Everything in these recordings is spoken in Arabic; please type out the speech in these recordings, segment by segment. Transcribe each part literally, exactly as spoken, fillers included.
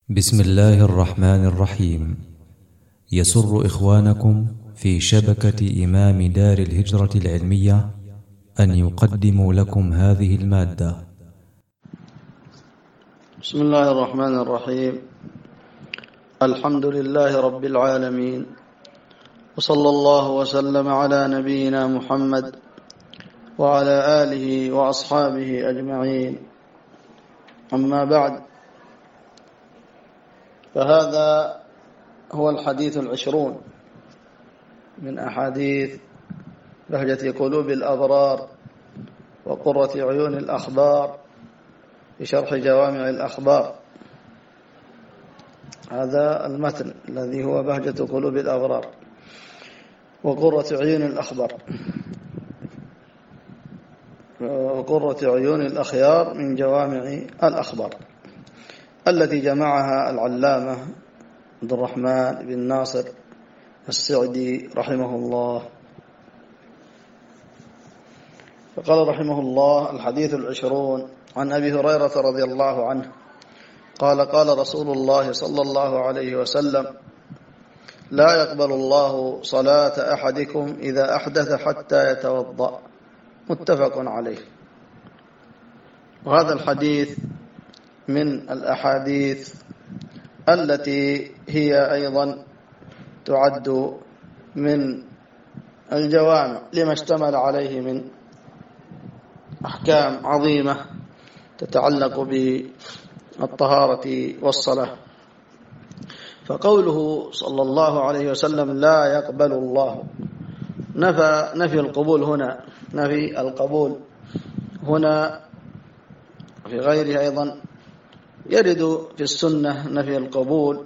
بسم الله الرحمن الرحيم. يسر إخوانكم في شبكة إمام دار الهجرة العلمية أن يقدموا لكم هذه المادة. بسم الله الرحمن الرحيم. الحمد لله رب العالمين، وصلى الله وسلم على نبينا محمد وعلى آله وأصحابه أجمعين. أما بعد، فهذا هو الحديث العشرون من أحاديث بهجة قلوب الأبرار وقرة عيون الأخبار في شرح جوامع الأخبار. هذا المتن الذي هو بهجة قلوب الأبرار وقرة عيون الأخبار وقرة عيون الأخيار من جوامع الأخبار، التي جمعها العلامة عبد الرحمن بن ناصر السعدي رحمه الله. فقال رحمه الله: الحديث العشرون عن أبي هريرة رضي الله عنه قال: قال رسول الله صلى الله عليه وسلم: لا يقبل الله صلاة أحدكم إذا أحدث حتى يتوضأ. متفق عليه. وهذا الحديث من الأحاديث التي هي أيضا تعد من الجوامع لما اشتمل عليه من أحكام عظيمة تتعلق بالطهارة والصلاة. فقوله صلى الله عليه وسلم: لا يقبل الله، نفى نفي القبول هنا، نفي القبول هنا في غيره أيضا يرد في السنة نفي القبول،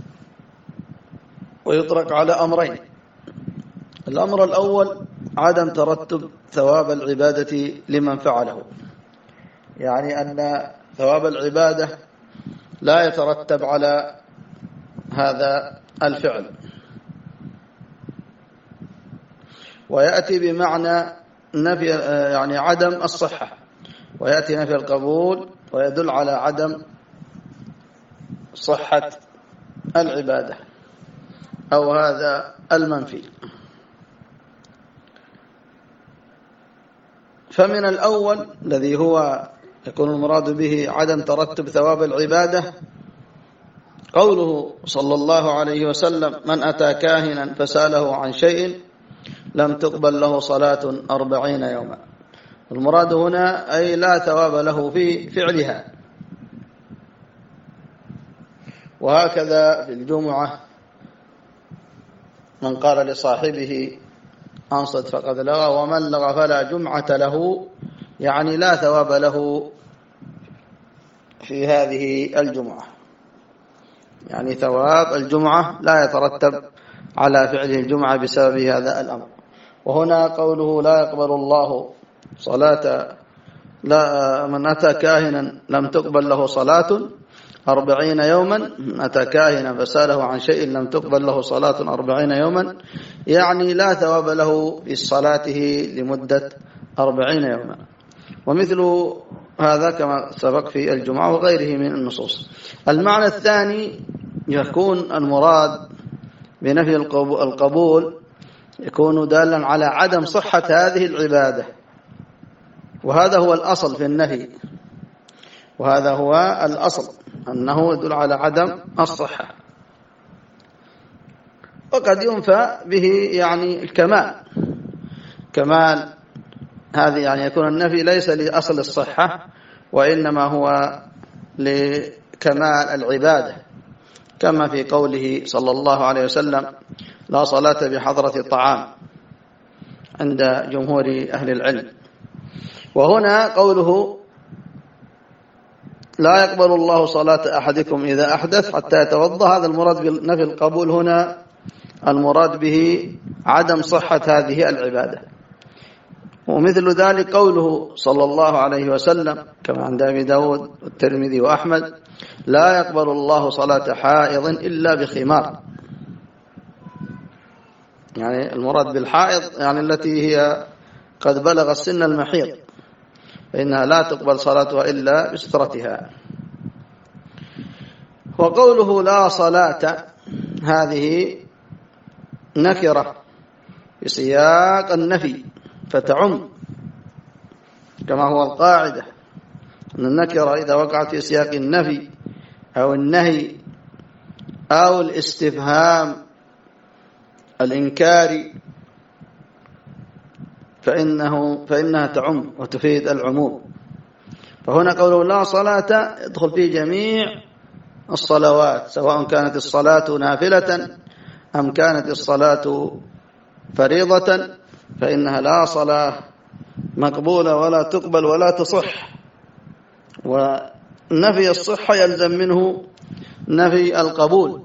ويطلق على أمرين. الأمر الأول عدم ترتب ثواب العبادة لمن فعله، يعني أن ثواب العبادة لا يترتب على هذا الفعل، ويأتي بمعنى نفي يعني عدم الصحة، ويأتي نفي القبول ويدل على عدم صحة العبادة أو هذا المنفي. فمن الأول الذي هو يكون المراد به عدم ترتب ثواب العبادة قوله صلى الله عليه وسلم: من أتى كاهنا فسأله عن شيء لم تقبل له صلاة أربعين يوما. المراد هنا أي لا ثواب له في فعلها. وهكذا في الجمعة من قال لصاحبه أنصت فقد لغى، ومن لغى فلا جمعة له، يعني لا ثواب له في هذه الجمعة، يعني ثواب الجمعة لا يترتب على فعل الجمعة بسبب هذا الأمر. وهنا قوله: لا يقبل الله صلاة لا من أتى كاهنا لم تقبل له صلاة أربعين يوما، من أتى كاهنا فسأله عن شيء لم تقبل له صلاة أربعين يوما، يعني لا ثواب له في صلاته لمدة أربعين يوما. ومثل هذا كما سبق في الجمعة وغيره من النصوص. المعنى الثاني يكون المراد بنفي القبول يكون دالا على عدم صحة هذه العبادة، وهذا هو الأصل في النهي، وهذا هو الأصل أنه يدل على عدم الصحة. وقد ينفى به يعني الكمال، كمال هذه يعني يكون النفي ليس لأصل الصحة، وإنما هو لكمال العبادة، كما في قوله صلى الله عليه وسلم: لا صلاة بحضرة الطعام عند جمهور أهل العلم. وهنا قوله: لا يقبل الله صلاة أحدكم إذا أحدث حتى يتوضأ، هذا المراد بنفي القبول هنا المراد به عدم صحة هذه العبادة. ومثل ذلك قوله صلى الله عليه وسلم كما عند أبي داود والترمذي وأحمد: لا يقبل الله صلاة حائض إلا بخمار، يعني المراد بالحائض يعني التي هي قد بلغ السن المحيض، فإنها لا تقبل صلاتها إلا بسترتها. وقوله لا صلاة هذه نكرة في سياق النفي فتعم، كما هو القاعدة أن النكرة إذا وقعت في سياق النفي أو النهي أو الاستفهام الإنكاري فإنه فإنها تعم وتفيد العموم. فهنا قوله لا صلاة يدخل في جميع الصلوات، سواء كانت الصلاة نافلة أم كانت الصلاة فريضة، فإنها لا صلاة مقبولة ولا تقبل ولا تصح. ونفي الصحة يلزم منه نفي القبول،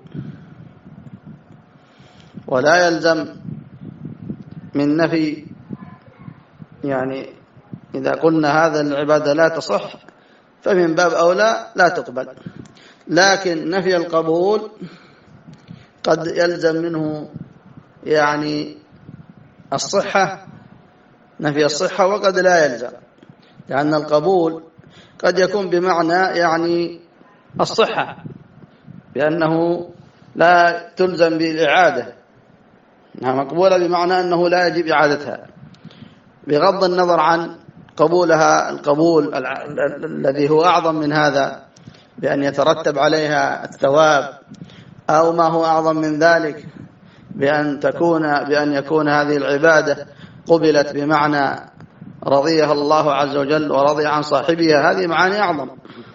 ولا يلزم من نفي، يعني إذا قلنا هذا العبادة لا تصح فمن باب أولى لا تقبل. لكن نفي القبول قد يلزم منه يعني الصحة، نفي الصحة، وقد لا يلزم، لأن القبول قد يكون بمعنى يعني الصحة، بأنه لا تلزم بالإعادة، إنها مقبولة بمعنى أنه لا يجب إعادتها، بغض النظر عن قبولها القبول الذي هو أعظم من هذا بأن يترتب عليها الثواب، أو ما هو أعظم من ذلك بأن تكون بأن يكون هذه العبادة قبلت بمعنى رضيها الله عز وجل ورضي عن صاحبها. هذه معاني أعظم.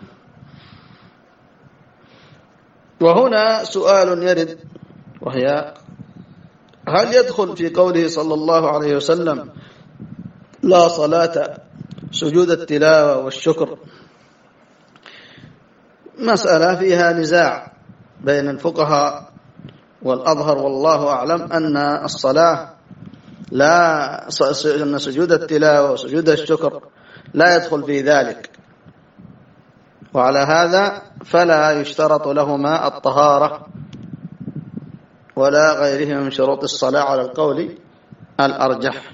وهنا سؤال يرد، وهي هل يدخل في قوله صلى الله عليه وسلم لا صلاة سجود التلاوة والشكر؟ مسألة فيها نزاع بين الفقهاء، والأظهر والله أعلم أن الصلاة لا أن سجود التلاوة وسجود الشكر لا يدخل في ذلك، وعلى هذا فلا يشترط لهما الطهارة ولا غيرها من شروط الصلاة على القول الأرجح.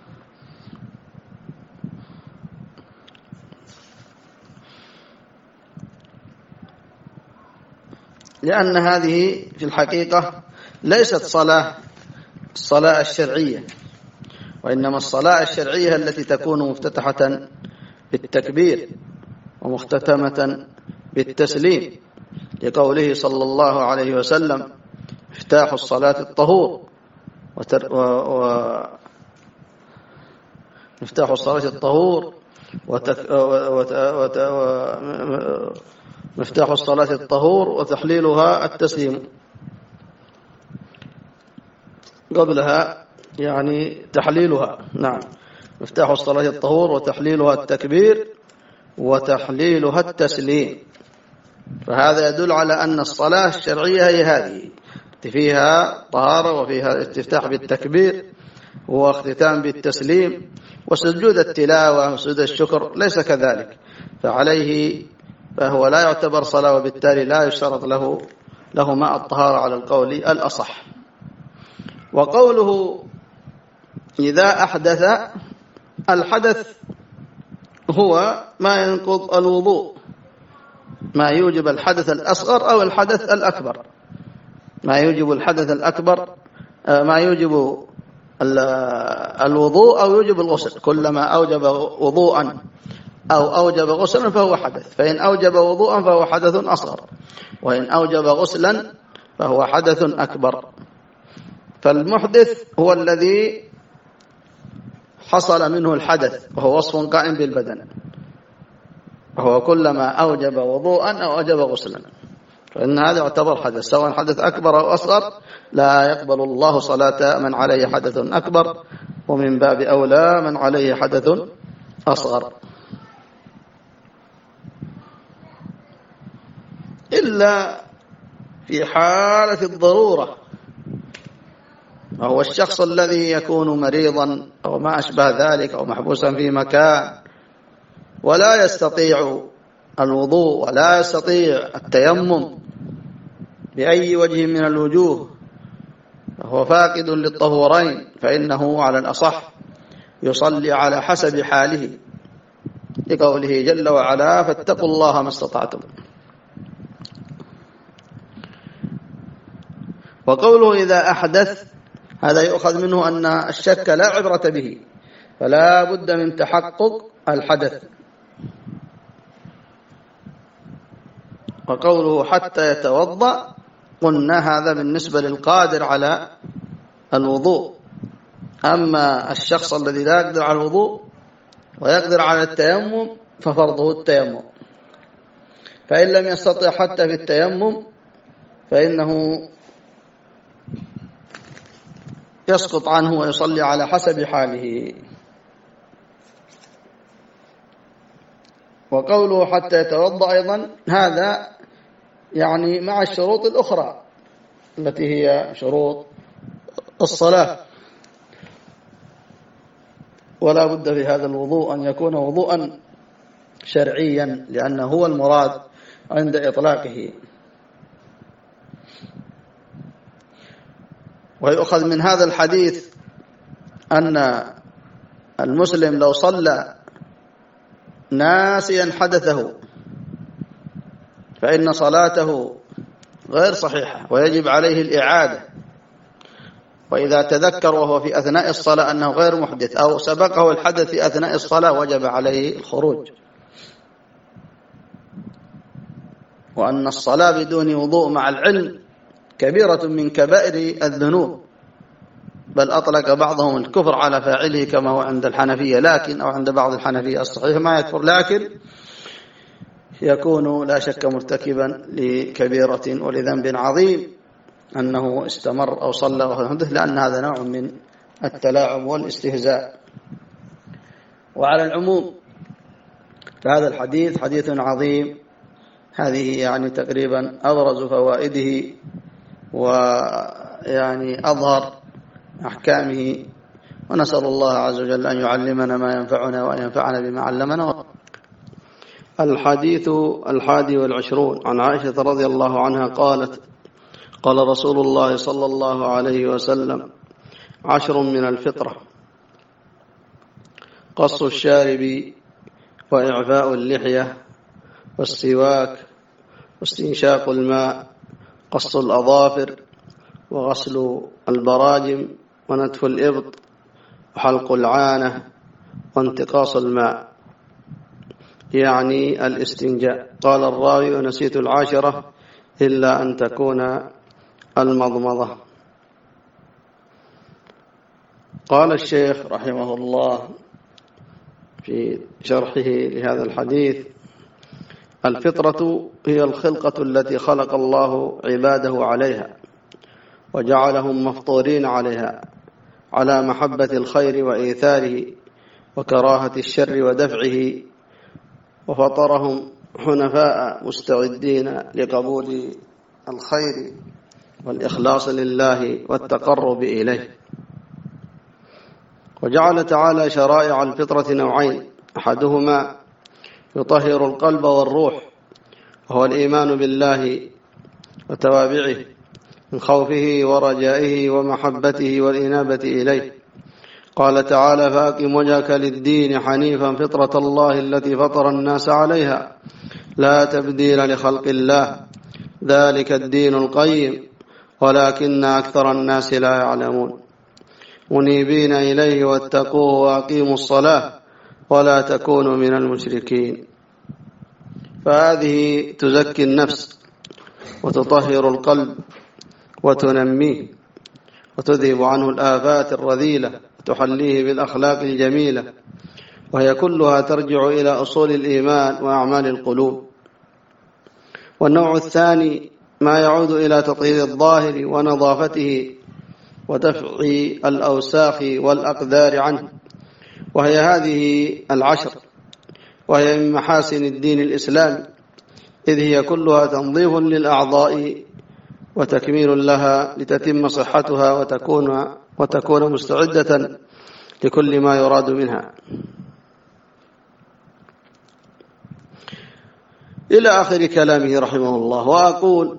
لأن هذه في الحقيقة ليست صلاة الصلاة الشرعية، وإنما الصلاة الشرعية التي تكون مفتتحة بالتكبير ومختتمة بالتسليم، لقوله صلى الله عليه وسلم مفتاح الصلاة الطهور وتر... و... و... مفتاح الصلاة الطهور وتك... وت... وت... و... مفتاح الصلاة الطهور وتحليلها التسليم. قبلها يعني تحليلها، نعم، مفتاح الصلاة الطهور وتحليلها التكبير وتحليلها التسليم. فهذا يدل على أن الصلاة الشرعية هي هذه، فيها طهارة وفيها استفتاح بالتكبير واختتام بالتسليم. وسجود التلاوة وسجود الشكر ليس كذلك، فعليه فهو لا يعتبر صلاة، وبالتالي لا يشترط له لهما الطهارة على القول الأصح. وقوله إذا أحدث، الحدث هو ما ينقض الوضوء، ما يوجب الحدث الأصغر أو الحدث الأكبر، ما يوجب الحدث الأكبر، ما يوجب الوضوء أو يوجب الغسل. كلما أوجب وضوءا أو أوجب غسلا فهو حدث، فإن أوجب وضوءا فهو حدث أصغر، وإن أوجب غسلا فهو حدث أكبر. فالمحدث هو الذي حصل منه الحدث، وهو وصف قائم بالبدن، وهو كلما أوجب وضوءا أو أوجب غسلا، فإن هذا يعتبر حدث، سواء حدث أكبر أو أصغر. لا يقبل الله صلاة من عليه حدث أكبر، ومن باب أولى من عليه حدث أصغر، إلا في حالة الضرورة، وهو الشخص الذي يكون مريضا أو ما أشبه ذلك، أو محبوسا في مكان ولا يستطيع الوضوء ولا يستطيع التيمم بأي وجه من الوجوه، فهو فاقد للطهورين، فإنه على الأصح يصلي على حسب حاله، لقوله جل وعلا فاتقوا الله ما استطعتم. وقوله إذا أحدث هذا يؤخذ منه أن الشك لا عبرة به، فلا بد من تحقق الحدث. وقوله حتى يتوضأ قلنا هذا بالنسبة للقادر على الوضوء، أما الشخص الذي لا يقدر على الوضوء ويقدر على التيمم ففرضه التيمم، فإن لم يستطع حتى في التيمم فإنه يسقط عنه ويصلي على حسب حاله. وقوله حتى يتوضأ أيضا هذا يعني مع الشروط الأخرى التي هي شروط الصلاة، ولا بد في هذا الوضوء أن يكون وضوءا شرعيا لأنه هو المراد عند إطلاقه. ويؤخذ من هذا الحديث أن المسلم لو صلى ناسيا حدثه فإن صلاته غير صحيحة ويجب عليه الإعادة، وإذا تذكر وهو في أثناء الصلاة أنه غير محدث أو سبقه الحدث في أثناء الصلاة وجب عليه الخروج. وأن الصلاة بدون وضوء مع العلم كبيرة من كبائر الذنوب، بل أطلق بعضهم الكفر على فاعله كما هو عند الحنفية، لكن أو عند بعض الحنفية الصحيح ما يكفر، لكن يكون لا شك مرتكبا لكبيرة ولذنب عظيم أنه استمر أو صلى وهو محدث، لأن هذا نوع من التلاعب والاستهزاء. وعلى العموم فهذا الحديث حديث عظيم، هذه يعني تقريبا أبرز فوائده ويعني أظهر أحكامه، ونسأل الله عز وجل أن يعلمنا ما ينفعنا وأن ينفعنا بما علمنا. الحديث الحادي والعشرون عن عائشة رضي الله عنها قالت: قال رسول الله صلى الله عليه وسلم: عشر من الفطرة: قص الشارب، وإعفاء اللحية، والسواك، واستنشاق الماء، قص الأظافر، وغسل البراجم، ونتف الإبط، وحلق العانة، وانتقاص الماء، يعني الاستنجاء. قال الراوي: ونسيت العاشرة إلا أن تكون المضمضة. قال الشيخ رحمه الله في شرحه لهذا الحديث: الفطرة هي الخلقة التي خلق الله عباده عليها وجعلهم مفطورين عليها، على محبة الخير وإيثاره وكراهة الشر ودفعه، وفطرهم حنفاء مستعدين لقبول الخير والإخلاص لله والتقرب إليه. وجعل تعالى شرائع الفطرة نوعين: أحدهما يطهر القلب والروح، وهو الإيمان بالله وتوابعه من خوفه ورجائه ومحبته والإنابة إليه. قال تعالى: فأقم وجهك للدين حنيفا فطرة الله التي فطر الناس عليها لا تبديل لخلق الله ذلك الدين القيم ولكن أكثر الناس لا يعلمون. منيبين إليه واتقوه وأقيموا الصلاة ولا تكونوا من المشركين. فهذه تزكي النفس وتطهر القلب وتنميه وتذهب عنه الآفات الرذيلة وتحليه بالأخلاق الجميلة، وهي كلها ترجع إلى أصول الإيمان وأعمال القلوب. والنوع الثاني ما يعود إلى تطهير الظاهر ونظافته ودفع الأوساخ والأقدار عنه، وهي هذه العشر، وهي من محاسن الدين الإسلامي، إذ هي كلها تنظيف للأعضاء وتكميل لها لتتم صحتها وتكون وتكون مستعدة لكل ما يراد منها، إلى آخر كلامه رحمه الله. وأقول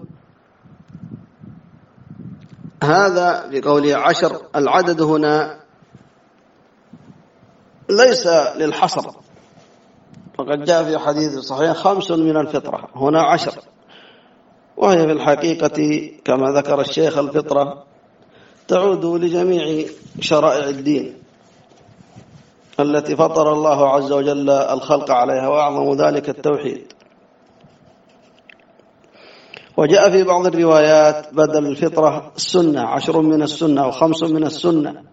هذا بقوله عشر، العدد هنا ليس للحصر، فقد جاء في حديث صحيح خمس من الفطرة، هنا عشر، وهي في الحقيقة كما ذكر الشيخ الفطرة تعود لجميع شرائع الدين التي فطر الله عز وجل الخلق عليها، وأعظم ذلك التوحيد. وجاء في بعض الروايات بدل الفطرة السنة، عشر من السنة وخمس من السنة،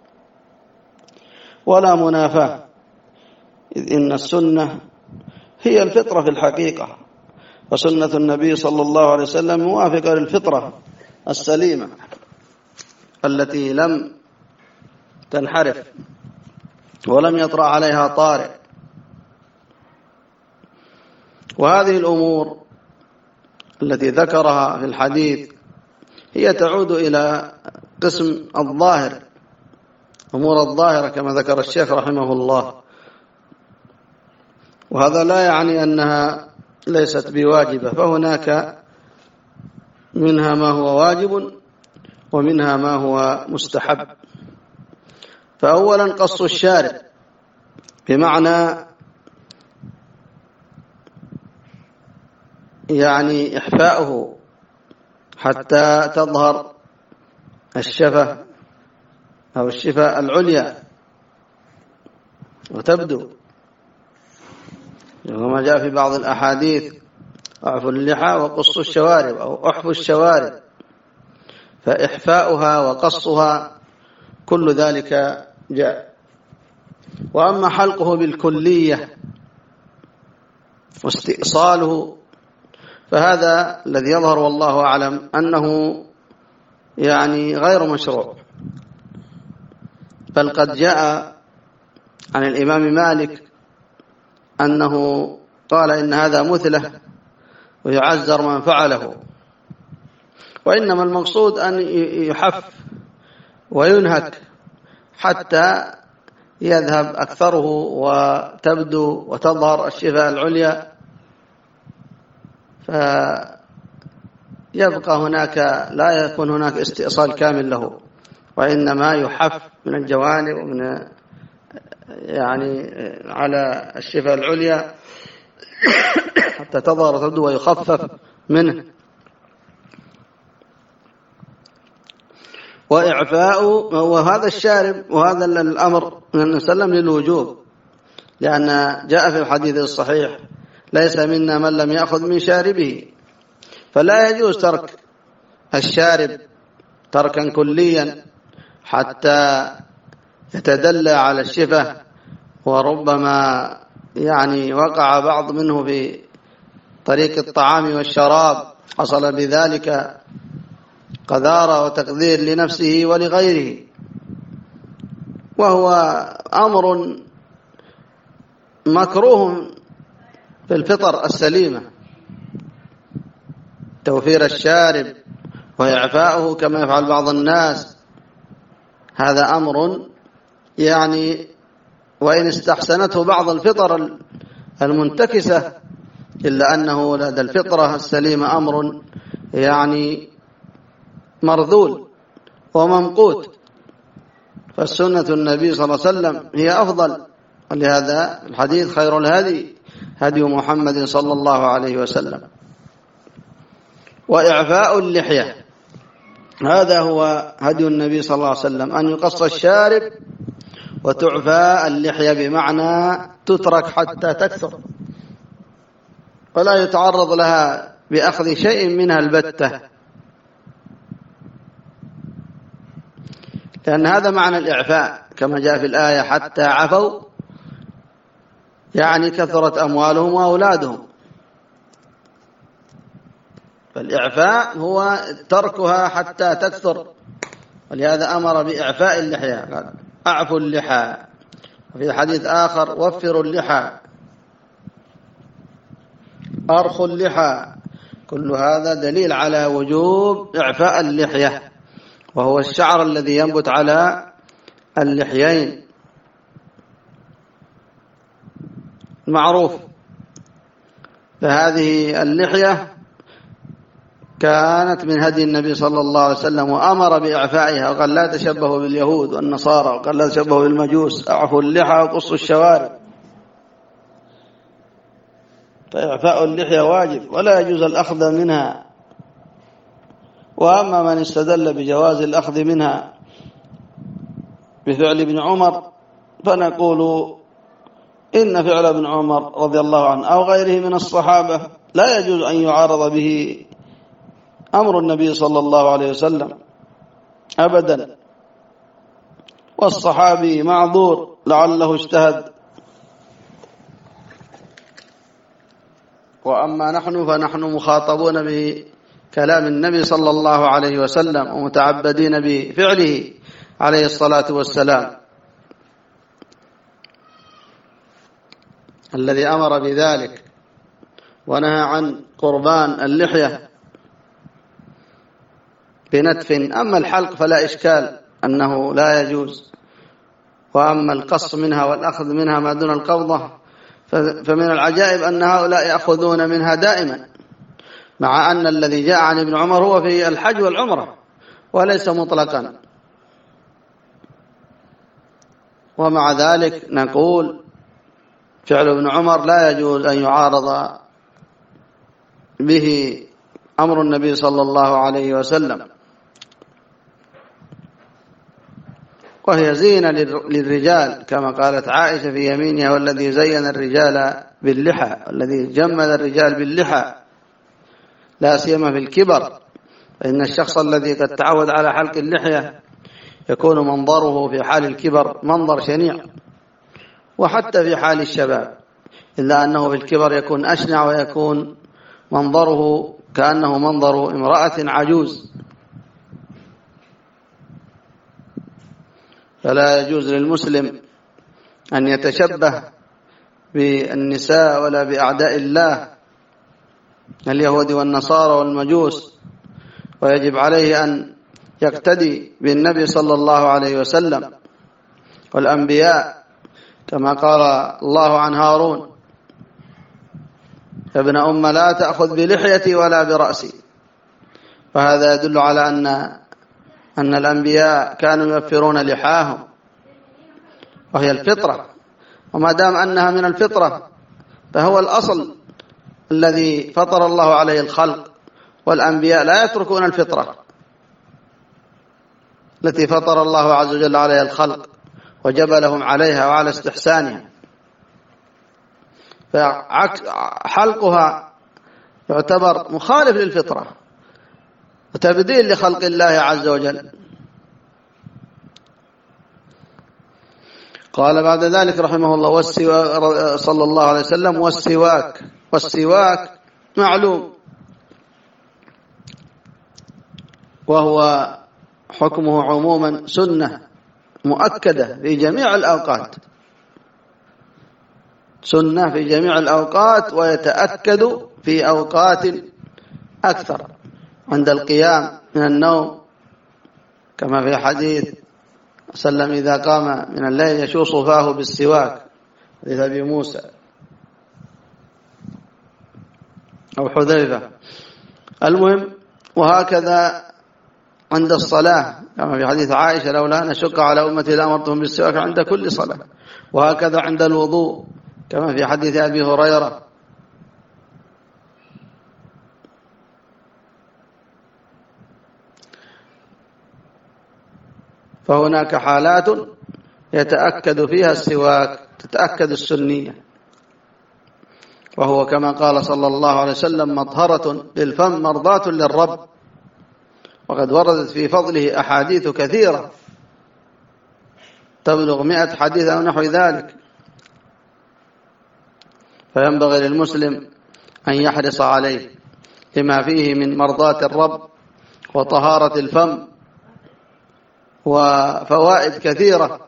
ولا منافاة، إذ إن السنة هي الفطرة في الحقيقة، وسنة النبي صلى الله عليه وسلم موافقة للفطرة السليمة التي لم تنحرف ولم يطرأ عليها طارئ. وهذه الأمور التي ذكرها في الحديث هي تعود إلى قسم الظاهر، أمور الظاهرة كما ذكر الشيخ رحمه الله، وهذا لا يعني أنها ليست بواجبة، فهناك منها ما هو واجب ومنها ما هو مستحب. فأولا قص الشارب، بمعنى يعني إحفاؤه حتى تظهر الشفة أو الشفة العليا وتبدو، وما جاء في بعض الأحاديث أعفوا اللحى وقصوا الشوارب أو أحفوا الشوارب، فإحفاؤها وقصها كل ذلك جاء. وأما حلقه بالكلية واستئصاله فهذا الذي يظهر والله أعلم أنه يعني غير مشروع، بل قد جاء عن الإمام مالك أنه قال إن هذا مثله ويعزر من فعله، وإنما المقصود أن يحف وينهك حتى يذهب أكثره وتبدو وتظهر الشفة العليا، فيبقى هناك لا يكون هناك استئصال كامل له، وإنما يحف من الجوانب ومن يعني على الشفة العليا حتى تظهر وتبدو ويخفف منه. وإعفاء، وهذا الشارب وهذا الأمر من النبي صلى الله عليه وسلم للوجوب، لأن جاء في الحديث الصحيح ليس منا من لم يأخذ من شاربه، فلا يجوز ترك الشارب تركا كليا حتى يتدلى على الشفة، وربما يعني وقع بعض منه في طريق الطعام والشراب حصل بذلك قذارة وتقدير لنفسه ولغيره، وهو أمر مكروه في الفطر السليمة، توفير الشارب وإعفاؤه كما يفعل بعض الناس، هذا أمر يعني وإن استحسنته بعض الفطر المنتكسة إلا أنه لدى الفطرة السليمة أمر يعني مرذول وممقوت، فالسنة النبي صلى الله عليه وسلم هي أفضل، ولهذا الحديث خير الهدي هدي محمد صلى الله عليه وسلم. وإعفاء اللحية، هذا هو هدي النبي صلى الله عليه وسلم، أن يقص الشارب وتعفى اللحية، بمعنى تترك حتى تكثر ولا يتعرض لها بأخذ شيء منها البتة، لأن هذا معنى الإعفاء كما جاء في الآية حتى عفوا، يعني كثرت أموالهم وأولادهم. فالإعفاء هو تركها حتى تكثر، ولهذا أمر بإعفاء اللحية، قال أعفوا اللحى، وفي حديث آخر وفروا اللحى، أرخوا اللحى، كل هذا دليل على وجوب إعفاء اللحية، وهو الشعر الذي ينبت على اللحيين معروف. فهذه اللحية كانت من هدي النبي صلى الله عليه وسلم، وأمر بإعفائها، وقال لا تشبهوا باليهود والنصارى، وقال لا تشبهوا بالمجوس، أعفوا اللحى وقصوا الشوارب. فإعفاء اللحية واجب، ولا يجوز الأخذ منها وأما من استدل بجواز الأخذ منها بفعل ابن عمر فنقول إن فعل ابن عمر رضي الله عنه أو غيره من الصحابة لا يجوز أن يعارض به أمر النبي صلى الله عليه وسلم أبدا، والصحابي معذور لعله اجتهد. وأما نحن فنحن مخاطبون بكلام النبي صلى الله عليه وسلم ومتعبدين بفعله عليه الصلاة والسلام الذي أمر بذلك ونهى عن قربان اللحية بنتف. أما الحلق فلا إشكال أنه لا يجوز، وأما القص منها والأخذ منها ما دون القبضة فمن العجائب أن هؤلاء يأخذون منها دائما، مع أن الذي جاء عن ابن عمر هو في الحج والعمرة وليس مطلقا. ومع ذلك نقول فعل ابن عمر لا يجوز أن يعارض به أمر النبي صلى الله عليه وسلم، وهي زينة للرجال كما قالت عائشة في يمينها: والذي زين الرجال باللحى، والذي جمل الرجال باللحى لا سيما في الكبر، فإن الشخص الذي قد تعود على حلق اللحية يكون منظره في حال الكبر منظر شنيع، وحتى في حال الشباب، إلا أنه في الكبر يكون أشنع ويكون منظره كأنه منظر امرأة عجوز. فلا يجوز للمسلم أن يتشبه بالنساء ولا بأعداء الله اليهود والنصارى والمجوس، ويجب عليه أن يقتدي بالنبي صلى الله عليه وسلم والأنبياء، كما قال الله عن هارون: يا ابن أم لا تأخذ بلحيتي ولا برأسي. فهذا يدل على أن أن الأنبياء كانوا يوفرون لحاهم، وهي الفطرة، وما دام أنها من الفطرة فهو الأصل الذي فطر الله عليه الخلق، والأنبياء لا يتركون الفطرة التي فطر الله عز وجل عليها الخلق وجبلهم عليها وعلى استحسانها. فحلقها يعتبر مخالف للفطرة وتبديل لخلق الله عز وجل. قال بعد ذلك رحمه الله: والسواك صلى الله عليه وسلم والسواك. والسواك معلوم، وهو حكمه عموما سنة مؤكدة في جميع الأوقات، سنة في جميع الأوقات، ويتأكد في أوقات أكثر عند القيام من النوم، كما في حديث وسلم إذا قام من الليل يشوص فاه بالسواك، حديث أبي موسى أو حذيفة. المهم، وهكذا عند الصلاة كما في حديث عائشة: لولا أن أشق على أمتي لأمرتهم بالسواك عند كل صلاة. وهكذا عند الوضوء كما في حديث أبي هريرة. فهناك حالات يتأكد فيها السواك، تتأكد السنية، وهو كما قال صلى الله عليه وسلم: مطهرة للفم مرضاة للرب. وقد وردت في فضله أحاديث كثيرة تبلغ مئة حديث أو نحو ذلك. فينبغي للمسلم أن يحرص عليه لما فيه من مرضاة الرب وطهارة الفم وفوائد كثيرة،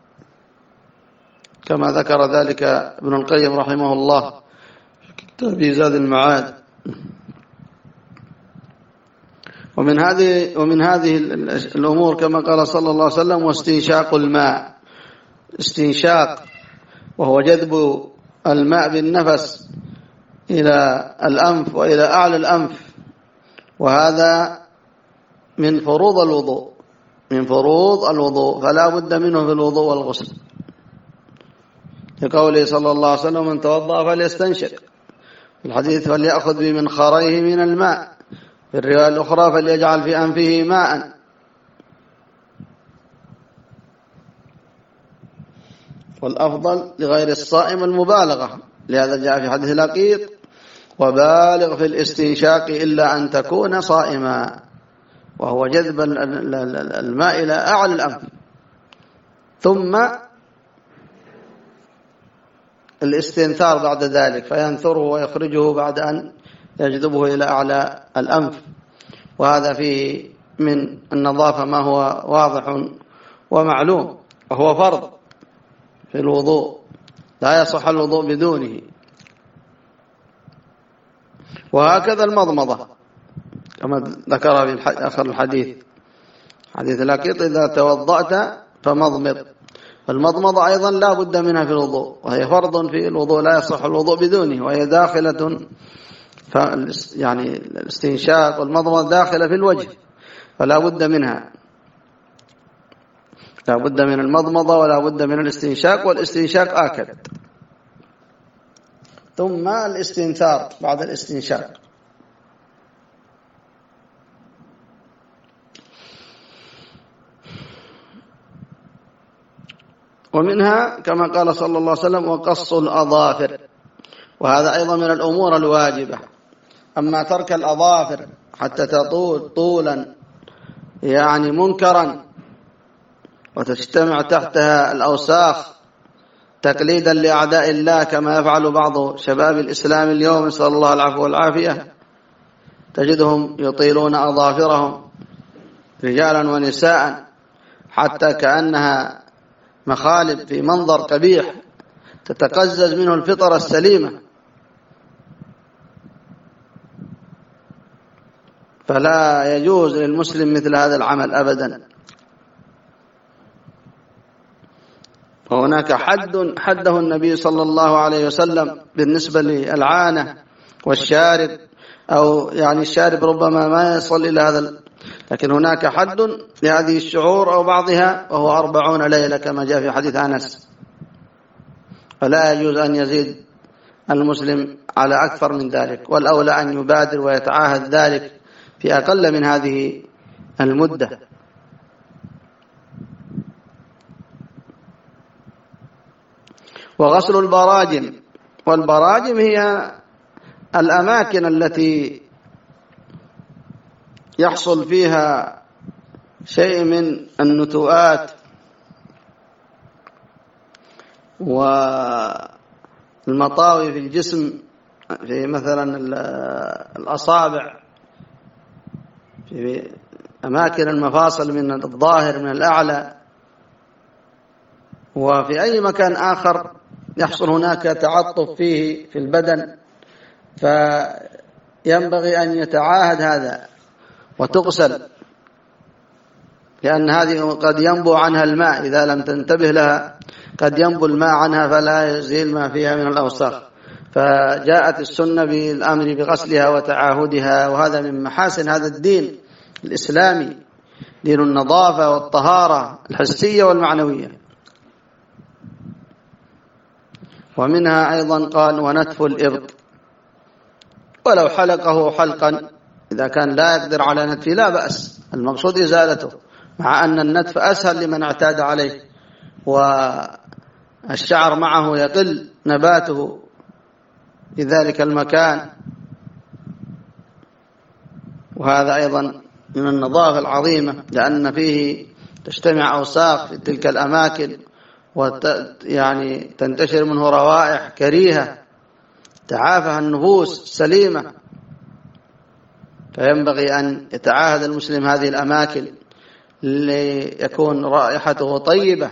كما ذكر ذلك ابن القيم رحمه الله في كتاب زاد المعاد. ومن هذه ومن هذه الأمور كما قال صلى الله عليه وسلم: واستنشاق الماء. استنشاق وهو جذب الماء بالنفس إلى الأنف وإلى أعلى الأنف، وهذا من فروض الوضوء من فروض الوضوء فلا بد منه في الوضوء والغسل، لقوله صلى الله عليه وسلم: من توضأ فليستنشق. في الحديث: فليأخذ بمنخريه من الماء. في الرواية الأخرى فليجعل في أنفه ماء. والأفضل لغير الصائم المبالغة، لهذا جاء في حديث لقيط: وبالغ في الاستنشاق إلا أن تكون صائما، وهو جذب الماء إلى أعلى الأنف، ثم الاستنثار بعد ذلك، فينثره ويخرجه بعد أن يجذبه إلى أعلى الأنف. وهذا فيه من النظافة ما هو واضح ومعلوم، وهو فرض في الوضوء، لا يصح الوضوء بدونه. وهكذا المضمضة كما ذكر في آخر الحديث، حديث لقيط: إذا توضأت فمضمض. فالمضمضة أيضا لا بد منها في الوضوء، وهي فرض في الوضوء، لا يصح الوضوء بدونه، وهي داخلة يعني الاستنشاق والمضمضة داخلة في الوجه، فلا بد منها، لا بد من المضمضة ولا بد من الاستنشاق، والاستنشاق آكد، ثم الاستنثار بعد الاستنشاق. ومنها كما قال صلى الله عليه وسلم: وقص الأظافر، وهذا أيضا من الأمور الواجبة. أما ترك الأظافر حتى تطول طولا يعني منكرا وتجتمع تحتها الأوساخ تقليدا لأعداء الله، كما يفعل بعض شباب الإسلام اليوم، نسأل الله العفو والعافية، تجدهم يطيلون أظافرهم رجالا ونساء حتى كأنها مخالب في منظر قبيح تتقزز منه الفطرة السليمة. فلا يجوز للمسلم مثل هذا العمل أبدا. وهناك حد حده النبي صلى الله عليه وسلم بالنسبة للعانة والشارب، أو يعني الشارب ربما ما يصل إلى هذا، لكن هناك حد لهذه الشعور أو بعضها، وهو أربعون ليلة كما جاء في حديث أنس. فلا يجوز أن يزيد المسلم على أكثر من ذلك، والأولى أن يبادر ويتعاهد ذلك في أقل من هذه المدة. وغسل البراجم، والبراجم هي الأماكن التي يحصل فيها شيء من النتوءات والمطاوي في الجسم، في مثلا الأصابع، في أماكن المفاصل من الظاهر من الأعلى، وفي أي مكان آخر يحصل هناك تعطف فيه في البدن، فينبغي أن يتعاهد هذا وتغسل، لأن هذه قد ينبو عنها الماء، إذا لم تنتبه لها قد ينبو الماء عنها فلا يزيل ما فيها من الأوساخ. فجاءت السنة بالأمر بغسلها وتعاهدها، وهذا من محاسن هذا الدين الإسلامي، دين النظافة والطهارة الحسية والمعنوية. ومنها أيضا قال: ونتف الإبط، ولو حلقه حلقا، إذا كان لا يقدر على نتفه لا بأس، المقصود إزالته، مع أن النتف أسهل لمن اعتاد عليه، والشعر معه يقل نباته في ذلك المكان. وهذا أيضا من النظافة العظيمة، لأن فيه تجتمع أوساخ في تلك الأماكن، وت يعني تنتشر منه روائح كريهة تعافى النفوس السليمة. فينبغي أن يتعاهد المسلم هذه الأماكن ليكون رائحته طيبة،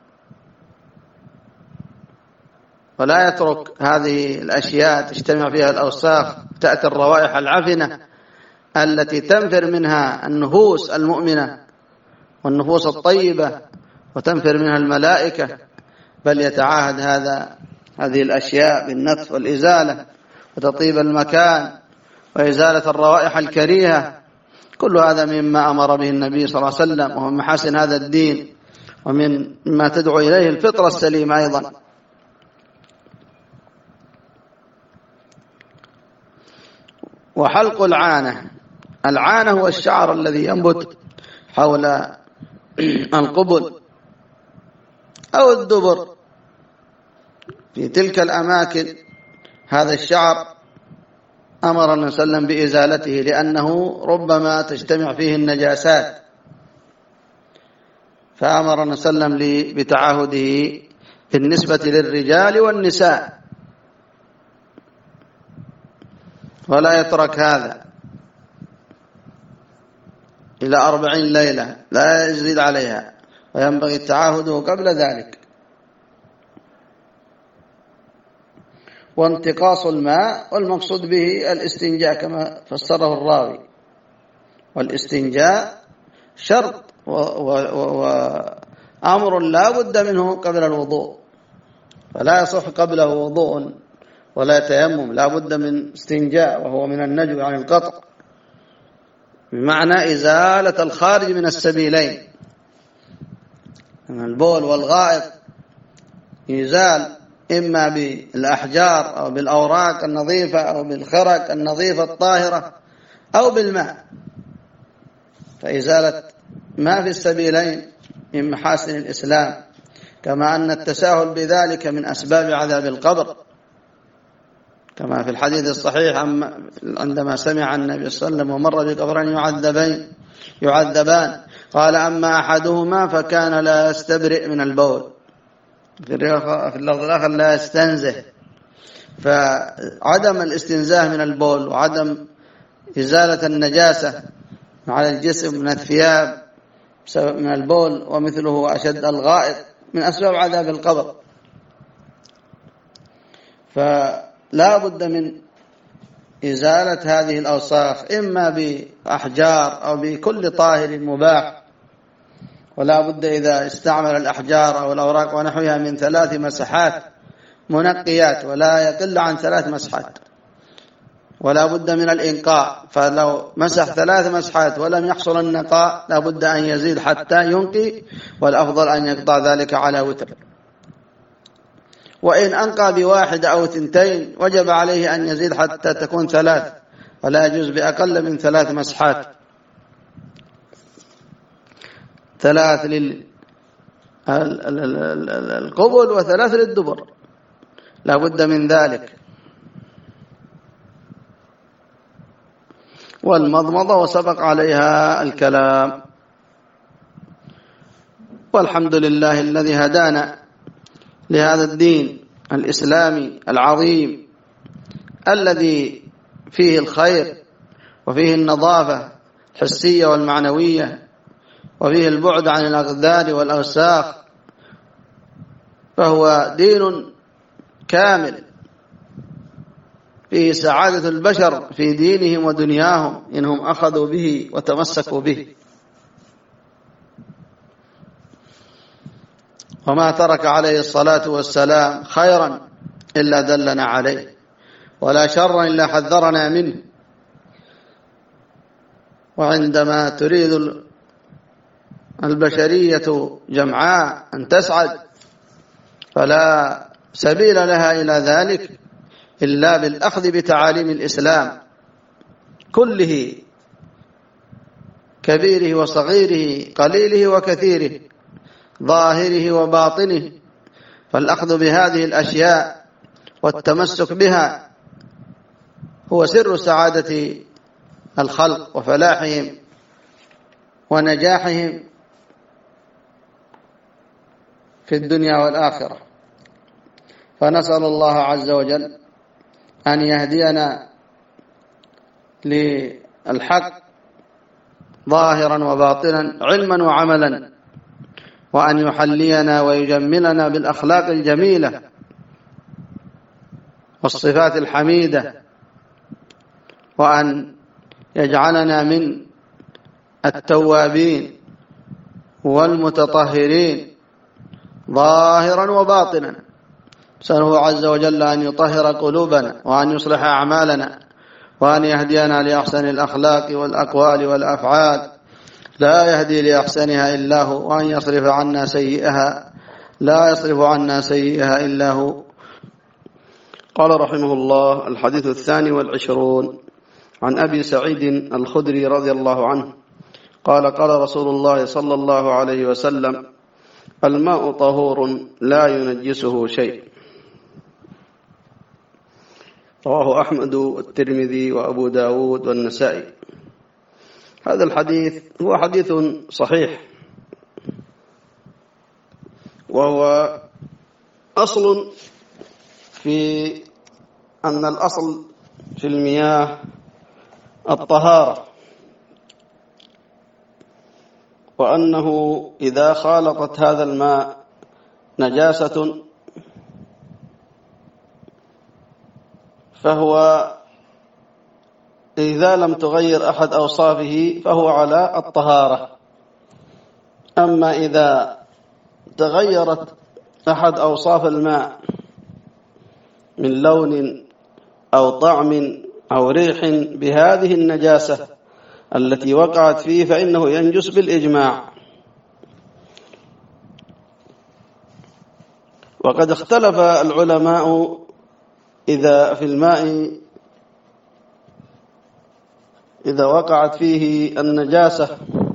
ولا يترك هذه الأشياء تجتمع فيها الأوساخ، تأتي الروائح العفنة التي تنفر منها النفوس المؤمنة والنفوس الطيبة، وتنفر منها الملائكة. بل يتعاهد هذا هذه الأشياء بالنتف والإزالة، وتطيب المكان، وإزالة الروائح الكريهة. كل هذا مما أمر به النبي صلى الله عليه وسلم، وهو محاسن هذا الدين، ومن ما تدعو إليه الفطرة السليمة أيضا. وحلق العانة، العانة هو الشعر الذي ينبت حول القبل أو الدبر في تلك الأماكن. هذا الشعر أمر النبي صلى الله عليه وسلم بإزالته لأنه ربما تجتمع فيه النجاسات، فأمر النبي صلى الله عليه وسلم بتعاهده بالنسبة للرجال والنساء، ولا يترك هذا إلى أربعين ليلة، لا يزيد عليها، وينبغي التعاهد قبل ذلك. وانتقاص الماء والمقصود به الاستنجاء كما فسره الراوي، والاستنجاء شرط وأمر لا بد منه قبل الوضوء، فلا يصح قبله وضوء ولا تيمم، لا بد من استنجاء، وهو من النجو عن القطع، بمعنى إزالة الخارج من السبيلين، البول والغائط يزال إما بالأحجار أو بالأوراق النظيفة أو بالخرق النظيفة الطاهرة أو بالماء. فإزالة ما في السبيلين من محاسن الإسلام، كما أن التساهل بذلك من أسباب عذاب القبر، كما في الحديث الصحيح عندما سمع النبي صلى الله عليه وسلم ومر بقبرين يعذبين يعذبان قال: أما أحدهما فكان لا يستبرئ من البول، في اللفظ الآخر لا يستنزه. فعدم الاستنزاه من البول وعدم إزالة النجاسة على الجسم من الثياب بسبب من البول ومثله أشد الغائط من أسباب عذاب القبر. فلا بد من إزالة هذه الأوساخ إما بأحجار أو بكل طاهر مباح، ولا بد إذا استعمل الأحجار أو الأوراق ونحوها من ثلاث مسحات منقيات، ولا يقل عن ثلاث مسحات، ولا بد من الإنقاء. فلو مسح ثلاث مسحات ولم يحصل النقاء لا بد أن يزيد حتى ينقي، والأفضل أن يقطع ذلك على وتر. وإن أنقى بواحد أو ثنتين وجب عليه أن يزيد حتى تكون ثلاث، ولا يجوز بأقل من ثلاث مسحات، ثلاث للقبل وثلاث للدبر، لا بد من ذلك. والمضمضة وسبق عليها الكلام. والحمد لله الذي هدانا لهذا الدين الإسلامي العظيم الذي فيه الخير وفيه النظافة الحسية والمعنوية، وفيه البعد عن الأغدار والأوساخ، فهو دين كامل فيه سعادة البشر في دينهم ودنياهم إنهم أخذوا به وتمسكوا به. وما ترك عليه الصلاة والسلام خيرا إلا دلنا عليه، ولا شرا إلا حذرنا منه. وعندما تريد البشرية جمعاء أن تسعد فلا سبيل لها إلى ذلك إلا بالأخذ بتعاليم الإسلام كله، كبيره وصغيره، قليله وكثيره، ظاهره وباطنه. فالأخذ بهذه الأشياء والتمسك بها هو سر سعادة الخلق وفلاحهم ونجاحهم في الدنيا والآخرة. فنسأل الله عز وجل أن يهدينا للحق ظاهرا وباطنا، علما وعملا، وأن يحلينا ويجملنا بالأخلاق الجميلة والصفات الحميدة، وأن يجعلنا من التوابين والمتطهرين ظاهرا وباطنا. نسأله عز وجل أن يطهر قلوبنا وأن يصلح أعمالنا وأن يهدينا لأحسن الأخلاق والأقوال والأفعال، لا يهدي لأحسنها إلا هو، وأن يصرف عنا سيئها، لا يصرف عنا سيئها إلا هو. قال رحمه الله: الحديث الثاني والعشرون عن أبي سعيد الخدري رضي الله عنه قال قال رسول الله صلى الله عليه وسلم الماء طهور لا ينجسه شيء. رواه أحمد والترمذي وأبو داود والنسائي. هذا الحديث هو حديث صحيح، وهو أصل في أن الأصل في المياه الطهارة، وأنه إذا خالطت هذا الماء نجاسة فهو إذا لم تغير أحد أوصافه فهو على الطهارة. أما إذا تغيرت أحد أوصاف الماء من لون أو طعم أو ريح بهذه النجاسة التي وقعت فيه فإنه ينجس بالإجماع. وقد اختلف العلماء إذا في الماء إذا وقعت فيه النجاسة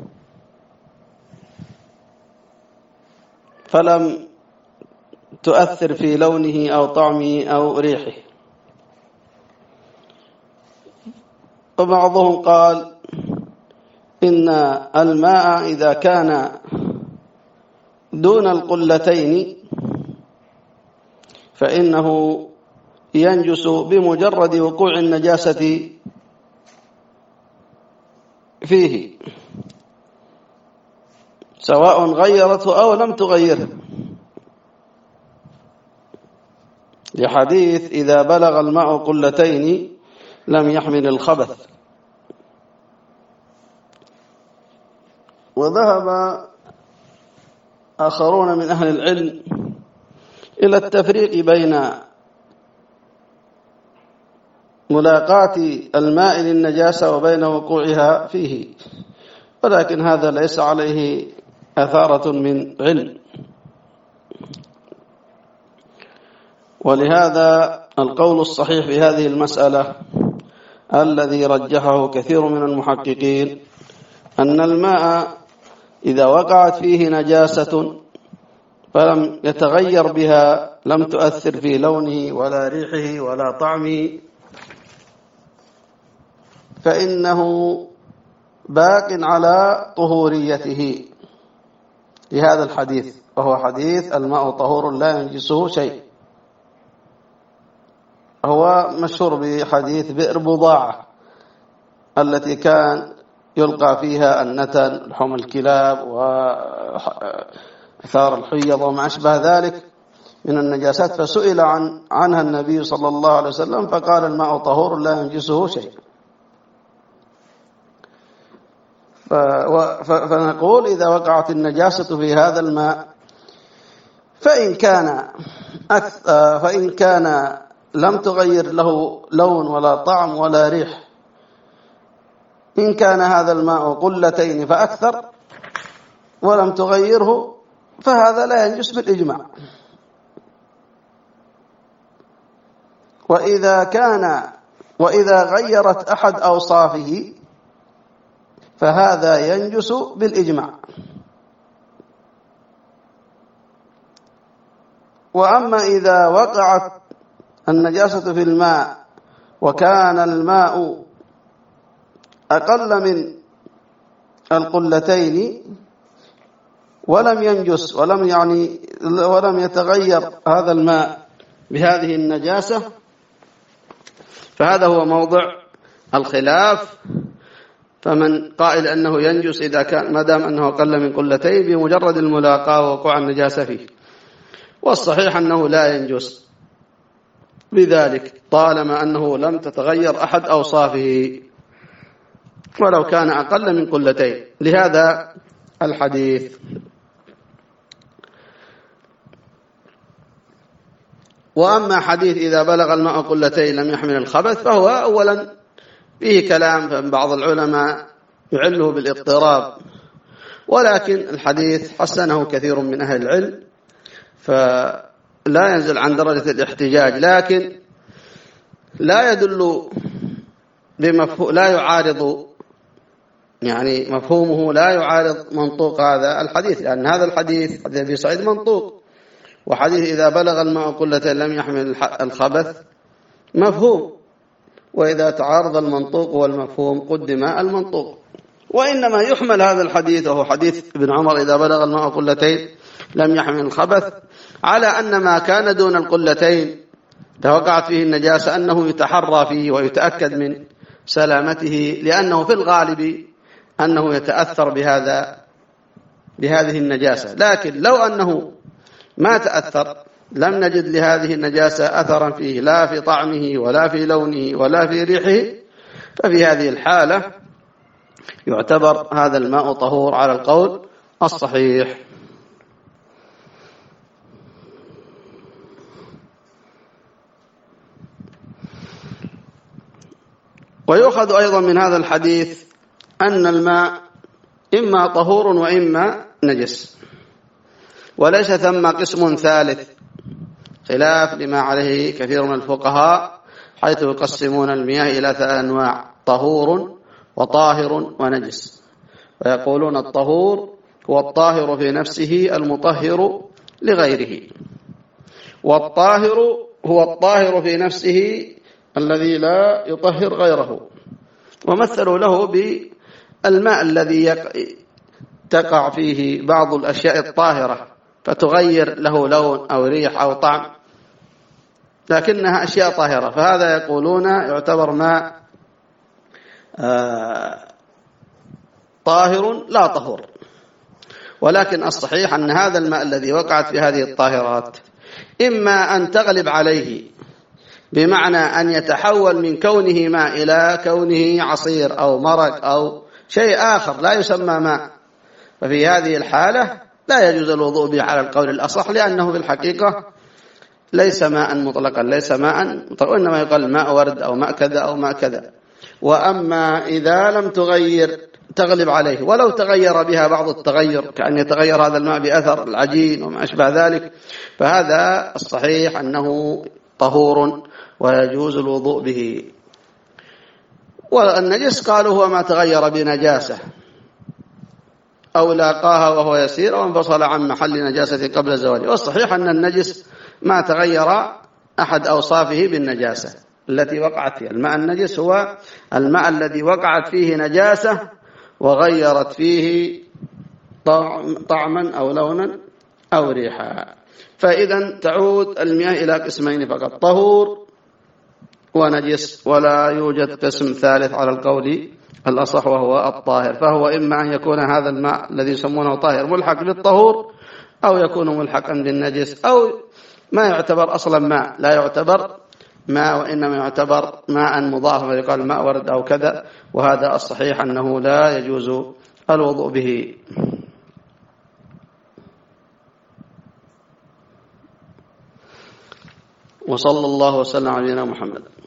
فلم تؤثر في لونه أو طعمه أو ريحه، وبعضهم قال إن الماء إذا كان دون القلتين فإنه ينجس بمجرد وقوع النجاسة فيه، سواء غيرته أو لم تغيره، لحديث إذا بلغ الماء قلتين لم يحمل الخبث. وذهب آخرون من أهل العلم إلى التفريق بين ملاقاة الماء للنجاسة وبين وقوعها فيه، ولكن هذا ليس عليه أثارة من علم. ولهذا القول الصحيح في هذه المسألة الذي رجحه كثير من المحققين أن الماء إذا وقعت فيه نجاسة فلم يتغير بها، لم تؤثر في لونه ولا ريحه ولا طعمه، فإنه باق على طهوريته لهذا الحديث، وهو حديث الماء طهور لا ينجسه شيء. هو مشهور بحديث بئر بضاعة التي كان يلقى فيها النتن لحوم الكلاب وأثار الحيض وما أشبه ذلك من النجاسات، فسئل عن عنها النبي صلى الله عليه وسلم فقال الماء طهور لا ينجسه شيء. فنقول إذا وقعت النجاسة في هذا الماء فإن كان فإن كان لم تغير له لون ولا طعم ولا ريح، إن كان هذا الماء قلتين فأكثر ولم تغيره فهذا لا ينجس بالإجماع. وإذا كان وإذا غيرت أحد أوصافه فهذا ينجس بالإجماع. وأما إذا وقعت النجاسة في الماء وكان الماء أقل من القلتين ولم ينجس ولم يعني ولم يتغير هذا الماء بهذه النجاسة، فهذا هو موضع الخلاف. فمن قائل أنه ينجس إذا كان ما دام أنه أقل من قلتين بمجرد الملاقاة ووقوع النجاسة فيه، والصحيح أنه لا ينجس بذلك طالما أنه لم تتغير أحد أوصافه ولو كان أقل من قلتين، لهذا الحديث. وأما حديث إذا بلغ الماء قلتين لم يحمل الخبث فهو أولا فيه كلام، فبعض العلماء يعله بالاضطراب، ولكن الحديث حسنه كثير من أهل العلم فلا ينزل عن درجة الاحتجاج، لكن لا يدل بمفهوم لا يعارض، يعني مفهومه لا يعارض منطوق هذا الحديث، لأن هذا الحديث حديث أبي سعيد منطوق، وحديث إذا بلغ الماء قلتين لم يحمل الخبث مفهوم، وإذا تعارض المنطوق والمفهوم قدم المنطوق. وإنما يحمل هذا الحديث وهو حديث ابن عمر إذا بلغ الماء قلتين لم يحمل الخبث على أن ما كان دون القلتين توقعت فيه النجاسة أنه يتحرى فيه ويتأكد من سلامته، لأنه في الغالب أنه يتأثر بهذا بهذه النجاسة. لكن لو أنه ما تأثر لم نجد لهذه النجاسة أثرا فيه، لا في طعمه ولا في لونه ولا في ريحه، ففي هذه الحالة يعتبر هذا الماء طهور على القول الصحيح. ويؤخذ أيضا من هذا الحديث أن الماء إما طهور وإما نجس، وليس ثم قسم ثالث، خلاف لما عليه كثير من الفقهاء حيث يقسمون المياه إلى ثلاث أنواع: طهور وطاهر ونجس. ويقولون الطهور هو الطاهر في نفسه المطهر لغيره، والطاهر هو الطاهر في نفسه الذي لا يطهر غيره. ومثلوا له بالماء الذي تقع فيه بعض الأشياء الطاهرة فتغير له لون أو ريح أو طعم، لكنها أشياء طاهرة، فهذا يقولون يعتبر ماء آه طاهر لا طهور. ولكن الصحيح أن هذا الماء الذي وقعت في هذه الطاهرات إما أن تغلب عليه، بمعنى أن يتحول من كونه ماء إلى كونه عصير أو مرق أو شيء آخر لا يسمى ماء، ففي هذه الحالة لا يجوز الوضوء به على القول الأصح، لأنه في الحقيقة ليس ماء مطلقا، ليس ماء مطلقا، وإنما يقال ماء ورد أو ماء كذا أو ماء كذا. وأما إذا لم تغير تغلب عليه، ولو تغير بها بعض التغير كأن يتغير هذا الماء بأثر العجين وما أشبه ذلك، فهذا الصحيح أنه طهور ويجوز الوضوء به. والنجس قالوا هو ما تغير بنجاسة أو لاقاها وهو يسير أو انفصل عن محل نجاسة قبل زواله. والصحيح أن النجس ما تغير أحد أوصافه بالنجاسة التي وقعت فيها. الماء النجس هو الماء الذي وقعت فيه نجاسة وغيرت فيه طعما أو لونا أو ريحا. فإذا تعود المياه إلى قسمين فقط: طهور ونجس، ولا يوجد قسم ثالث على القول الأصح وهو الطاهر. فهو إما أن يكون هذا الماء الذي يسمونه طاهر ملحق بالطهور، أو يكون ملحقا بالنجس، أو ما يعتبر أصلا ماء، لا يعتبر ماء وإنما يعتبر ماء مضافا، يقال ماء ورد أو كذا. وهذا الصحيح أنه لا يجوز الوضوء به. وصلى الله وسلم على نبينا محمد.